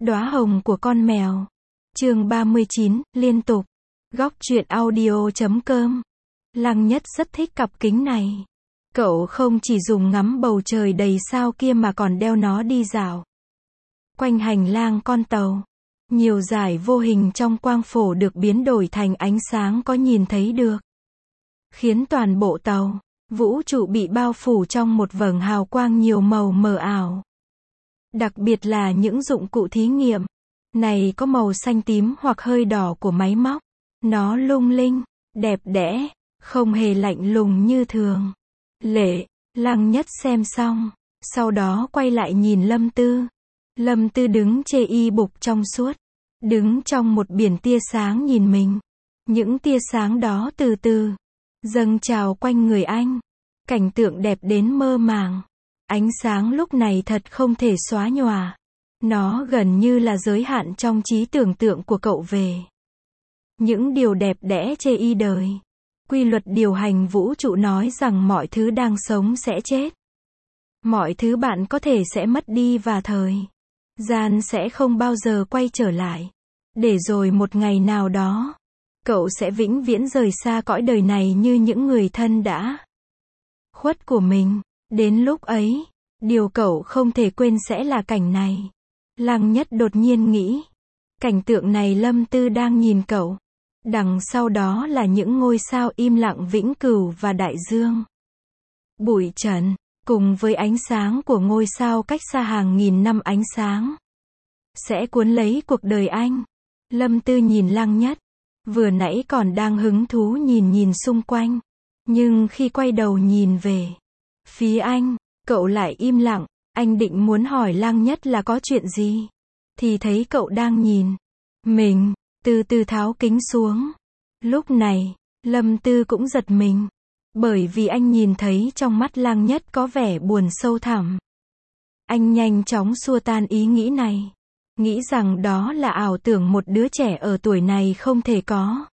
Đóa hồng của con mèo. Chương 39, liên tục. Góc truyện audio.com. Lăng Nhất rất thích cặp kính này. Cậu không chỉ dùng ngắm bầu trời đầy sao kia mà còn đeo nó đi dạo quanh hành lang con tàu. Nhiều dải vô hình trong quang phổ được biến đổi thành ánh sáng có nhìn thấy được, khiến toàn bộ tàu, vũ trụ bị bao phủ trong một vầng hào quang nhiều màu mờ ảo. Đặc biệt là những dụng cụ thí nghiệm này có màu xanh tím hoặc hơi đỏ của máy móc. Nó lung linh, đẹp đẽ, không hề lạnh lùng như thường. Lăng Nhất xem xong, sau đó quay lại nhìn Lâm Tư. Lâm Tư đứng chê y bục trong suốt, đứng trong một biển tia sáng nhìn mình. Những tia sáng đó từ từ dâng trào quanh người anh. Cảnh tượng đẹp đến mơ màng. Ánh sáng lúc này thật không thể xóa nhòa. Nó gần như là giới hạn trong trí tưởng tượng của cậu về những điều đẹp đẽ chê y đời. Quy luật điều hành vũ trụ nói rằng mọi thứ đang sống sẽ chết. Mọi thứ bạn có thể sẽ mất đi và thời gian sẽ không bao giờ quay trở lại. Để rồi một ngày nào đó, cậu sẽ vĩnh viễn rời xa cõi đời này như những người thân đã khuất của mình. Đến lúc ấy, điều cậu không thể quên sẽ là cảnh này. Lăng Nhất đột nhiên nghĩ. Cảnh tượng này Lâm Tư đang nhìn cậu. Đằng sau đó là những ngôi sao im lặng vĩnh cửu và đại dương. Bụi trần, cùng với ánh sáng của ngôi sao cách xa hàng nghìn năm ánh sáng, sẽ cuốn lấy cuộc đời anh. Lâm Tư nhìn Lăng Nhất. Vừa nãy còn đang hứng thú nhìn xung quanh. Nhưng khi quay đầu nhìn về phía anh, cậu lại im lặng. Anh định muốn hỏi Lăng Nhất là có chuyện gì, thì thấy cậu đang nhìn mình, từ từ tháo kính xuống. Lúc này, Lâm Tư cũng giật mình, bởi vì anh nhìn thấy trong mắt Lăng Nhất có vẻ buồn sâu thẳm. Anh nhanh chóng xua tan ý nghĩ này, nghĩ rằng đó là ảo tưởng một đứa trẻ ở tuổi này không thể có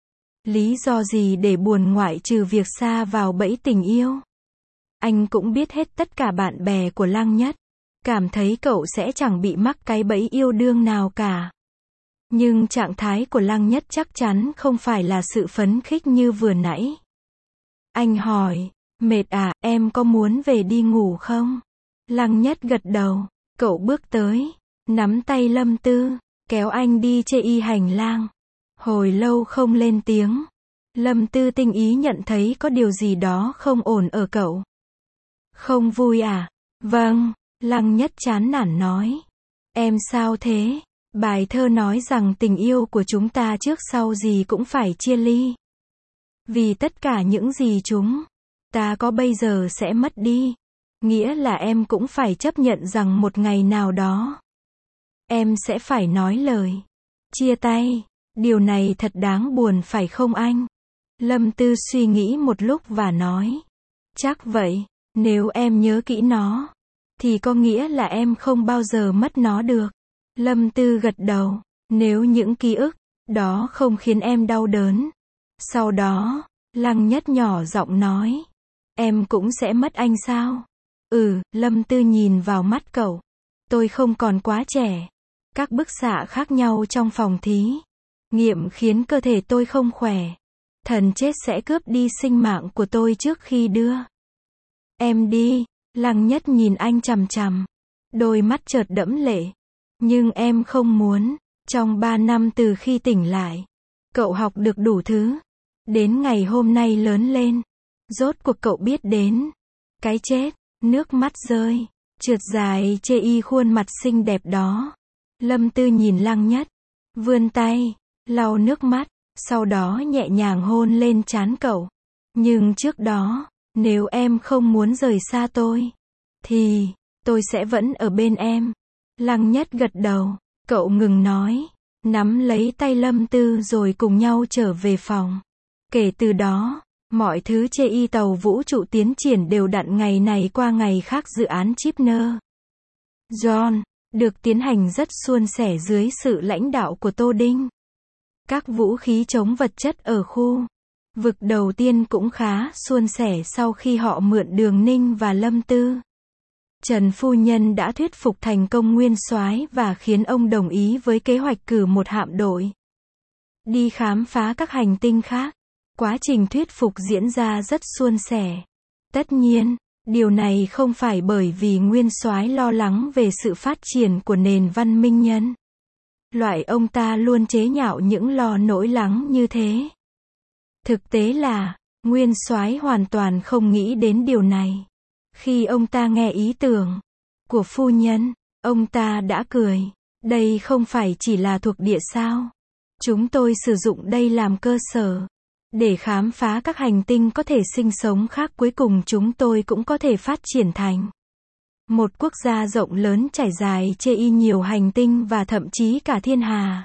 lý do gì để buồn ngoại trừ việc sa vào bẫy tình yêu. Anh cũng biết hết tất cả bạn bè của Lăng Nhất, cảm thấy cậu sẽ chẳng bị mắc cái bẫy yêu đương nào cả. Nhưng trạng thái của Lăng Nhất chắc chắn không phải là sự phấn khích như vừa nãy. Anh hỏi, mệt à, em có muốn về đi ngủ không? Lăng Nhất gật đầu. Cậu bước tới, nắm tay Lâm Tư, kéo anh đi chê y hành lang. Hồi lâu không lên tiếng. Lâm Tư tinh ý nhận thấy có điều gì đó không ổn ở cậu. Không vui à? Vâng, Lăng Nhất chán nản nói. Em sao thế? Bài thơ nói rằng tình yêu của chúng ta trước sau gì cũng phải chia ly. Vì tất cả những gì chúng ta có bây giờ sẽ mất đi. Nghĩa là em cũng phải chấp nhận rằng một ngày nào đó em sẽ phải nói lời chia tay. Điều này thật đáng buồn phải không anh? Lâm Tư suy nghĩ một lúc và nói. Chắc vậy, nếu em nhớ kỹ nó, thì có nghĩa là em không bao giờ mất nó được. Lâm Tư gật đầu. Nếu những ký ức đó không khiến em đau đớn. Sau đó, Lăng Nhất nhỏ giọng nói. Em cũng sẽ mất anh sao? Lâm Tư nhìn vào mắt cậu. Tôi không còn quá trẻ. Các bức xạ khác nhau trong phòng thí nghiệm khiến cơ thể tôi không khỏe. Thần chết sẽ cướp đi sinh mạng của tôi trước khi đưa em đi. Lăng Nhất nhìn anh chằm chằm, đôi mắt chợt đẫm lệ. Nhưng em không muốn. Trong 3 năm từ khi tỉnh lại, cậu học được đủ thứ. Đến ngày hôm nay lớn lên, rốt cuộc cậu biết đến cái chết. Nước mắt rơi trượt dài chê y khuôn mặt xinh đẹp đó. Lâm Tư nhìn Lăng Nhất, vươn tay lau nước mắt, sau đó nhẹ nhàng hôn lên trán cậu. Nhưng trước đó, nếu em không muốn rời xa tôi, thì tôi sẽ vẫn ở bên em. Lăng Nhất gật đầu. Cậu ngừng nói, nắm lấy tay Lâm Tư rồi cùng nhau trở về phòng. Kể từ đó, mọi thứ chê y tàu vũ trụ tiến triển đều đặn ngày này qua ngày khác. Dự án Chipner John được tiến hành rất suôn sẻ dưới sự lãnh đạo của Tô Đinh. Các vũ khí chống vật chất ở khu vực đầu tiên cũng khá suôn sẻ sau khi họ mượn Đường Ninh và Lâm Tư. Trần phu nhân đã thuyết phục thành công Nguyên Soái và khiến ông đồng ý với kế hoạch cử một hạm đội đi khám phá các hành tinh khác. Quá trình thuyết phục diễn ra rất suôn sẻ. Tất nhiên, điều này không phải bởi vì Nguyên Soái lo lắng về sự phát triển của nền văn minh nhân loại, ông ta luôn chế nhạo những lo nỗi lắng như thế. Thực tế là, Nguyên Soái hoàn toàn không nghĩ đến điều này. Khi ông ta nghe ý tưởng của phu nhân, ông ta đã cười. Đây không phải chỉ là thuộc địa sao? Chúng tôi sử dụng đây làm cơ sở để khám phá các hành tinh có thể sinh sống khác, cuối cùng chúng tôi cũng có thể phát triển thành một quốc gia rộng lớn trải dài trên nhiều hành tinh và thậm chí cả thiên hà.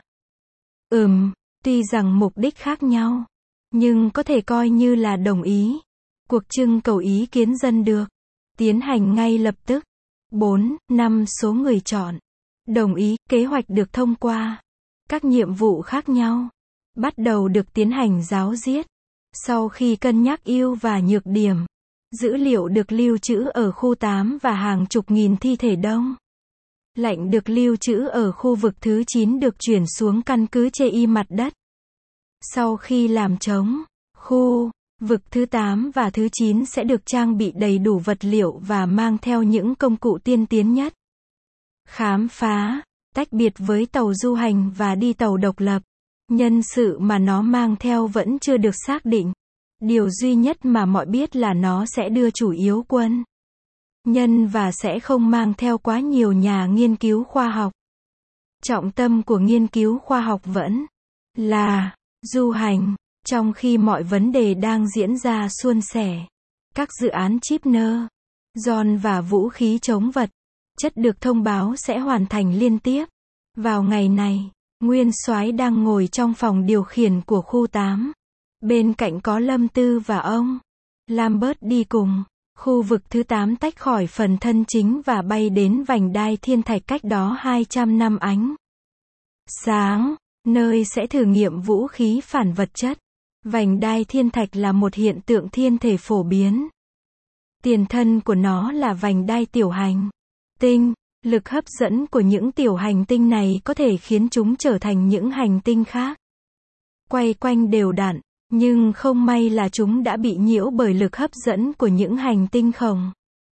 Tuy rằng mục đích khác nhau, nhưng có thể coi như là đồng ý. Cuộc trưng cầu ý kiến dân được tiến hành ngay lập tức. 4/5 số người chọn đồng ý, kế hoạch được thông qua. Các nhiệm vụ khác nhau bắt đầu được tiến hành ráo riết. Sau khi cân nhắc ưu và nhược điểm, dữ liệu được lưu trữ ở khu 8 và hàng chục nghìn thi thể đông lạnh được lưu trữ ở khu vực thứ 9 được chuyển xuống căn cứ trên mặt đất. Sau khi làm trống, khu vực thứ 8 và thứ 9 sẽ được trang bị đầy đủ vật liệu và mang theo những công cụ tiên tiến nhất. Khám phá, tách biệt với tàu du hành và đi tàu độc lập. Nhân sự mà nó mang theo vẫn chưa được xác định. Điều duy nhất mà mọi biết là nó sẽ đưa chủ yếu quân nhân và sẽ không mang theo quá nhiều nhà nghiên cứu khoa học. Trọng tâm của nghiên cứu khoa học vẫn là du hành, trong khi mọi vấn đề đang diễn ra suôn sẻ. Các dự án chip nơ, giòn và vũ khí chống vật chất được thông báo sẽ hoàn thành liên tiếp. Vào ngày này, Nguyên Soái đang ngồi trong phòng điều khiển của khu 8. Bên cạnh có Lâm Tư và ông Lambert đi cùng. Khu vực thứ 8 tách khỏi phần thân chính và bay đến vành đai thiên thạch cách đó 200 năm ánh sáng, nơi sẽ thử nghiệm vũ khí phản vật chất. Vành đai thiên thạch là một hiện tượng thiên thể phổ biến. Tiền thân của nó là vành đai tiểu hành tinh. Lực hấp dẫn của những tiểu hành tinh này có thể khiến chúng trở thành những hành tinh khác quay quanh đều đặn, nhưng không may là chúng đã bị nhiễu bởi lực hấp dẫn của những hành tinh khổng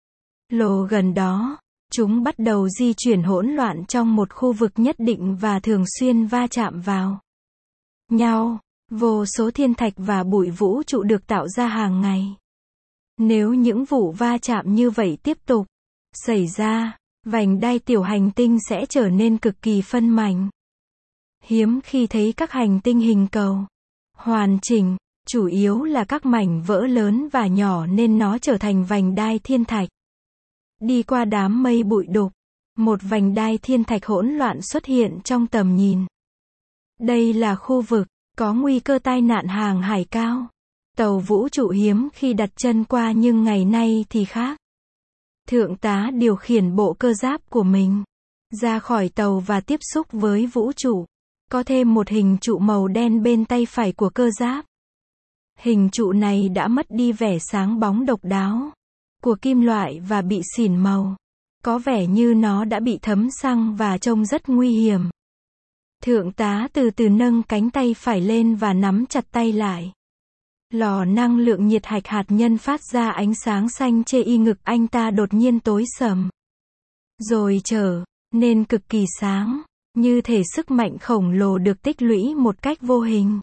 lồ gần đó. Chúng bắt đầu di chuyển hỗn loạn trong một khu vực nhất định và thường xuyên va chạm vào nhau. Vô số thiên thạch và bụi vũ trụ được tạo ra hàng ngày. Nếu những vụ va chạm như vậy tiếp tục xảy ra, vành đai tiểu hành tinh sẽ trở nên cực kỳ phân mảnh. Hiếm khi thấy các hành tinh hình cầu hoàn chỉnh, chủ yếu là các mảnh vỡ lớn và nhỏ nên nó trở thành vành đai thiên thạch. Đi qua đám mây bụi đục, một vành đai thiên thạch hỗn loạn xuất hiện trong tầm nhìn. Đây là khu vực có nguy cơ tai nạn hàng hải cao. Tàu vũ trụ hiếm khi đặt chân qua nhưng ngày nay thì khác. Thượng tá điều khiển bộ cơ giáp của mình ra khỏi tàu và tiếp xúc với vũ trụ. Có thêm một hình trụ màu đen bên tay phải của cơ giáp. Hình trụ này đã mất đi vẻ sáng bóng độc đáo của kim loại và bị xỉn màu. Có vẻ như nó đã bị thấm xăng và trông rất nguy hiểm. Thượng tá từ từ nâng cánh tay phải lên và nắm chặt tay lại. Lò năng lượng nhiệt hạch hạt nhân phát ra ánh sáng xanh trên ngực anh ta đột nhiên tối sầm. Rồi trở nên cực kỳ sáng, như thể sức mạnh khổng lồ được tích lũy một cách vô hình.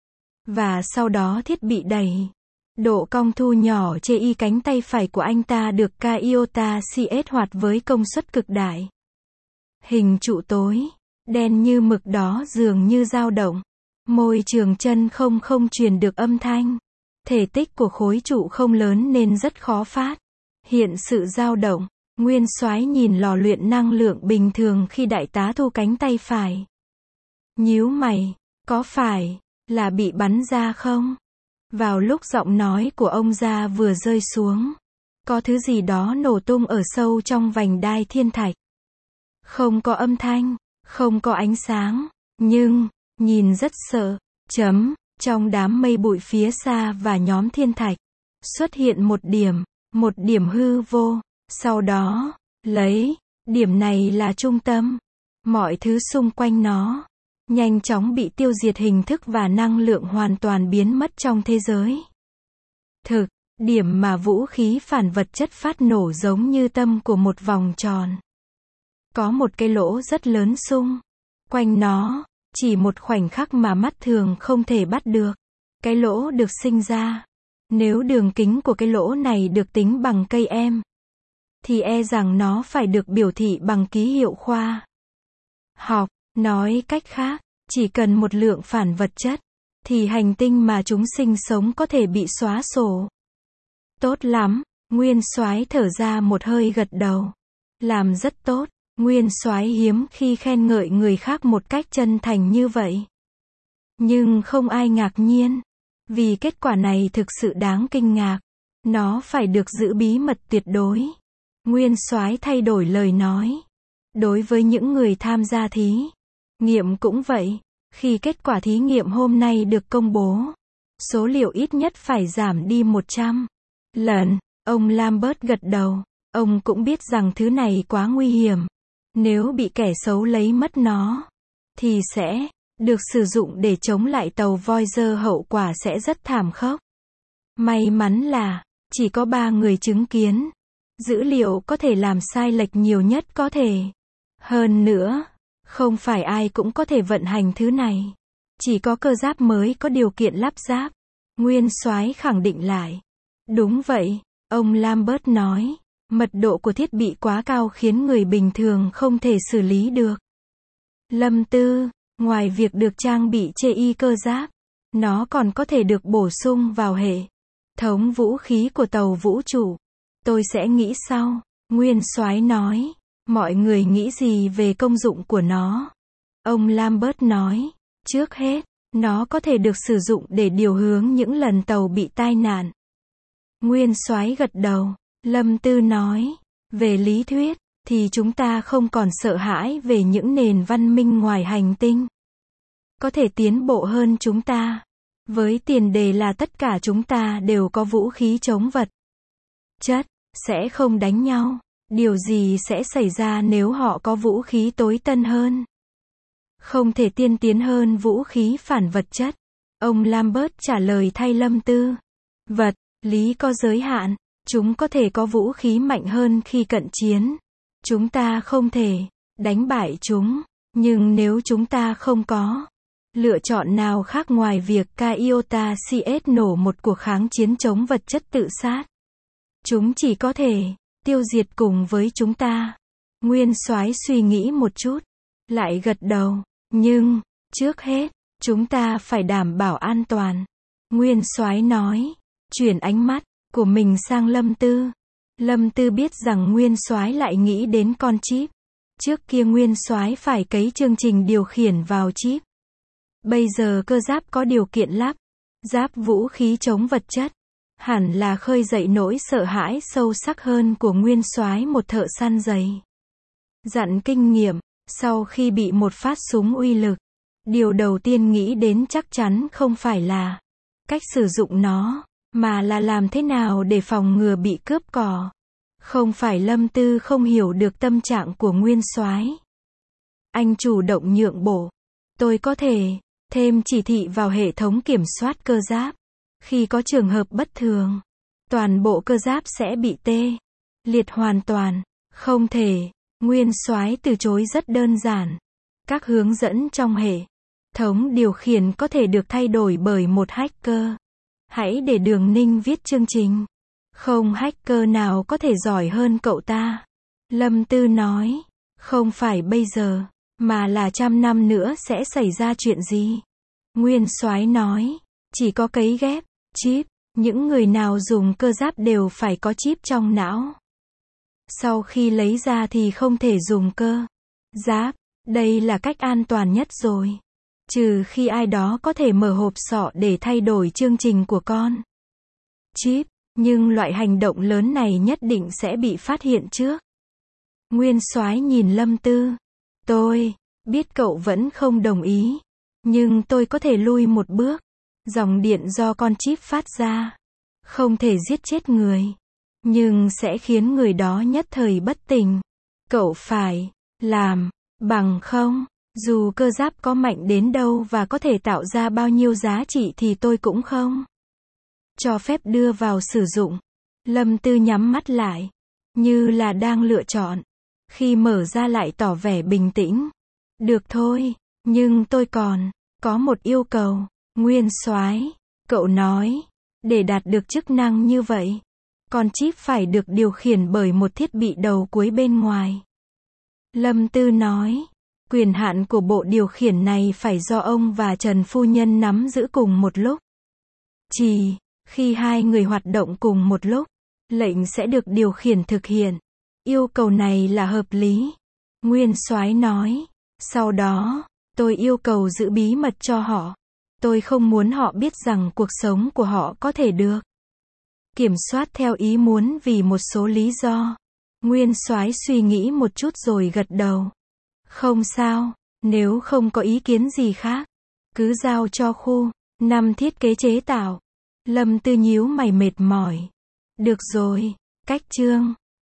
Và sau đó thiết bị đẩy. Độ cong thu nhỏ trên cánh tay phải của anh ta được Iota CS hoạt với công suất cực đại. Hình trụ tối đen như mực đó dường như dao động. Môi trường chân không truyền được âm thanh. Thể tích của khối trụ không lớn nên rất khó phát hiện sự dao động. Nguyên Soái nhìn lò luyện năng lượng bình thường khi đại tá thu cánh tay phải. Nhíu mày, có phải là bị bắn ra không? Vào lúc giọng nói của ông ra vừa rơi xuống, có thứ gì đó nổ tung ở sâu trong vành đai thiên thạch. Không có âm thanh, không có ánh sáng, nhưng nhìn rất sợ. Trong đám mây bụi phía xa và nhóm thiên thạch xuất hiện một điểm hư vô. Sau đó, Lấy điểm này là trung tâm. Mọi thứ xung quanh nó nhanh chóng bị tiêu diệt, hình thức và năng lượng hoàn toàn biến mất trong thế giới thực. Điểm mà vũ khí phản vật chất phát nổ giống như tâm của một vòng tròn. Có một cái lỗ rất lớn xung quanh nó, chỉ một khoảnh khắc mà mắt thường không thể bắt được. Cái lỗ được sinh ra. Nếu đường kính của cái lỗ này được tính bằng cây em, thì e rằng nó phải được biểu thị bằng ký hiệu khoa học. Nói cách khác, chỉ cần một lượng phản vật chất, thì hành tinh mà chúng sinh sống có thể bị xóa sổ. Tốt lắm, Nguyên Soái thở ra một hơi gật đầu. Làm rất tốt. Nguyên Soái hiếm khi khen ngợi người khác một cách chân thành như vậy. Nhưng không ai ngạc nhiên, vì kết quả này thực sự đáng kinh ngạc. Nó phải được giữ bí mật tuyệt đối. Nguyên Soái thay đổi lời nói. Đối với những người tham gia thí nghiệm cũng vậy. Khi kết quả thí nghiệm hôm nay được công bố, số liệu ít nhất phải giảm đi 100 lần. Ông Lambert gật đầu. Ông cũng biết rằng thứ này quá nguy hiểm. Nếu bị kẻ xấu lấy mất nó, thì sẽ được sử dụng để chống lại tàu Voyager, hậu quả sẽ rất thảm khốc. May mắn là chỉ có 3 người chứng kiến. Dữ liệu có thể làm sai lệch nhiều nhất có thể. Hơn nữa, không phải ai cũng có thể vận hành thứ này. Chỉ có cơ giáp mới có điều kiện lắp ráp. Nguyên Soái khẳng định lại. Đúng vậy, ông Lambert nói. Mật độ của thiết bị quá cao khiến người bình thường không thể xử lý được. Lâm Tư, ngoài việc được trang bị chê cơ giáp, nó còn có thể được bổ sung vào hệ thống vũ khí của tàu vũ trụ. Tôi sẽ nghĩ sau. Nguyên Soái nói. Mọi người nghĩ gì về công dụng của nó? Ông Lambert nói. Trước hết, nó có thể được sử dụng để điều hướng những lần tàu bị tai nạn. Nguyên Soái gật đầu. Lâm Tư nói. Về lý thuyết, thì chúng ta không còn sợ hãi về những nền văn minh ngoài hành tinh. Có thể tiến bộ hơn chúng ta. Với tiền đề là tất cả chúng ta đều có vũ khí chống vật chất, sẽ không đánh nhau. Điều gì sẽ xảy ra nếu họ có vũ khí tối tân hơn? Không thể tiên tiến hơn vũ khí phản vật chất. Ông Lambert trả lời thay Lâm Tư. Vật lý có giới hạn. Chúng có thể có vũ khí mạnh hơn khi cận chiến. Chúng ta không thể đánh bại chúng. Nhưng nếu chúng ta không có lựa chọn nào khác ngoài việc Iota CS nổ một cuộc kháng chiến chống vật chất tự sát, chúng chỉ có thể tiêu diệt cùng với chúng ta. Nguyên Soái suy nghĩ một chút, lại gật đầu. Nhưng, trước hết, chúng ta phải đảm bảo an toàn. Nguyên Soái nói, chuyển ánh mắt của mình sang Lâm Tư. Lâm Tư biết rằng Nguyên Soái lại nghĩ đến con chip. Trước kia Nguyên Soái phải cấy chương trình điều khiển vào chip. Bây giờ cơ giáp có điều kiện lắp ráp vũ khí chống vật chất, hẳn là khơi dậy nỗi sợ hãi sâu sắc hơn của Nguyên Soái, một thợ săn dày dặn kinh nghiệm. Sau khi bị một phát súng uy lực, điều đầu tiên nghĩ đến chắc chắn không phải là cách sử dụng nó, mà là làm thế nào để phòng ngừa bị cướp cò. Không phải Lâm Tư không hiểu được tâm trạng của Nguyên Soái. Anh chủ động nhượng bộ. Tôi có thể thêm chỉ thị vào hệ thống kiểm soát cơ giáp. Khi có trường hợp bất thường, toàn bộ cơ giáp sẽ bị tê liệt hoàn toàn. Không thể. Nguyên Soái từ chối rất đơn giản. Các hướng dẫn trong hệ thống điều khiển có thể được thay đổi bởi một hacker. Hãy để Đường Ninh viết chương trình. Không hacker nào có thể giỏi hơn cậu ta. Lâm Tư nói. Không phải bây giờ, mà là 100 năm nữa sẽ xảy ra chuyện gì? Nguyên Soái nói. Chỉ có cấy ghép chip. Những người nào dùng cơ giáp đều phải có chip trong não. Sau khi lấy ra thì không thể dùng cơ giáp. Đây là cách an toàn nhất rồi. Trừ khi ai đó có thể mở hộp sọ để thay đổi chương trình của con chip. Nhưng loại hành động lớn này nhất định sẽ bị phát hiện trước. Nguyên Soái nhìn Lâm Tư. Tôi biết cậu vẫn không đồng ý. Nhưng tôi có thể lui một bước. Dòng điện do con chip phát ra không thể giết chết người, nhưng sẽ khiến người đó nhất thời bất tỉnh. Cậu phải làm, bằng không, dù cơ giáp có mạnh đến đâu và có thể tạo ra bao nhiêu giá trị thì tôi cũng không cho phép đưa vào sử dụng. Lâm Tư nhắm mắt lại, như là đang lựa chọn. Khi mở ra lại tỏ vẻ bình tĩnh. Được thôi, nhưng tôi còn có một yêu cầu. Nguyên soái, cậu nói, để đạt được chức năng như vậy, con chip phải được điều khiển bởi một thiết bị đầu cuối bên ngoài. Lâm Tư nói, quyền hạn của bộ điều khiển này phải do ông và Trần Phu Nhân nắm giữ cùng một lúc. Chỉ khi hai người hoạt động cùng một lúc, lệnh sẽ được điều khiển thực hiện. Yêu cầu này là hợp lý. Nguyên soái nói. Sau đó, tôi yêu cầu giữ bí mật cho họ. Tôi không muốn họ biết rằng cuộc sống của họ có thể được kiểm soát theo ý muốn vì một số lý do. Nguyên soái suy nghĩ một chút rồi gật đầu. Không sao, nếu không có ý kiến gì khác, cứ giao cho khu 5 thiết kế chế tạo. Lâm Tư nhíu mày mệt mỏi. Được rồi, cách chương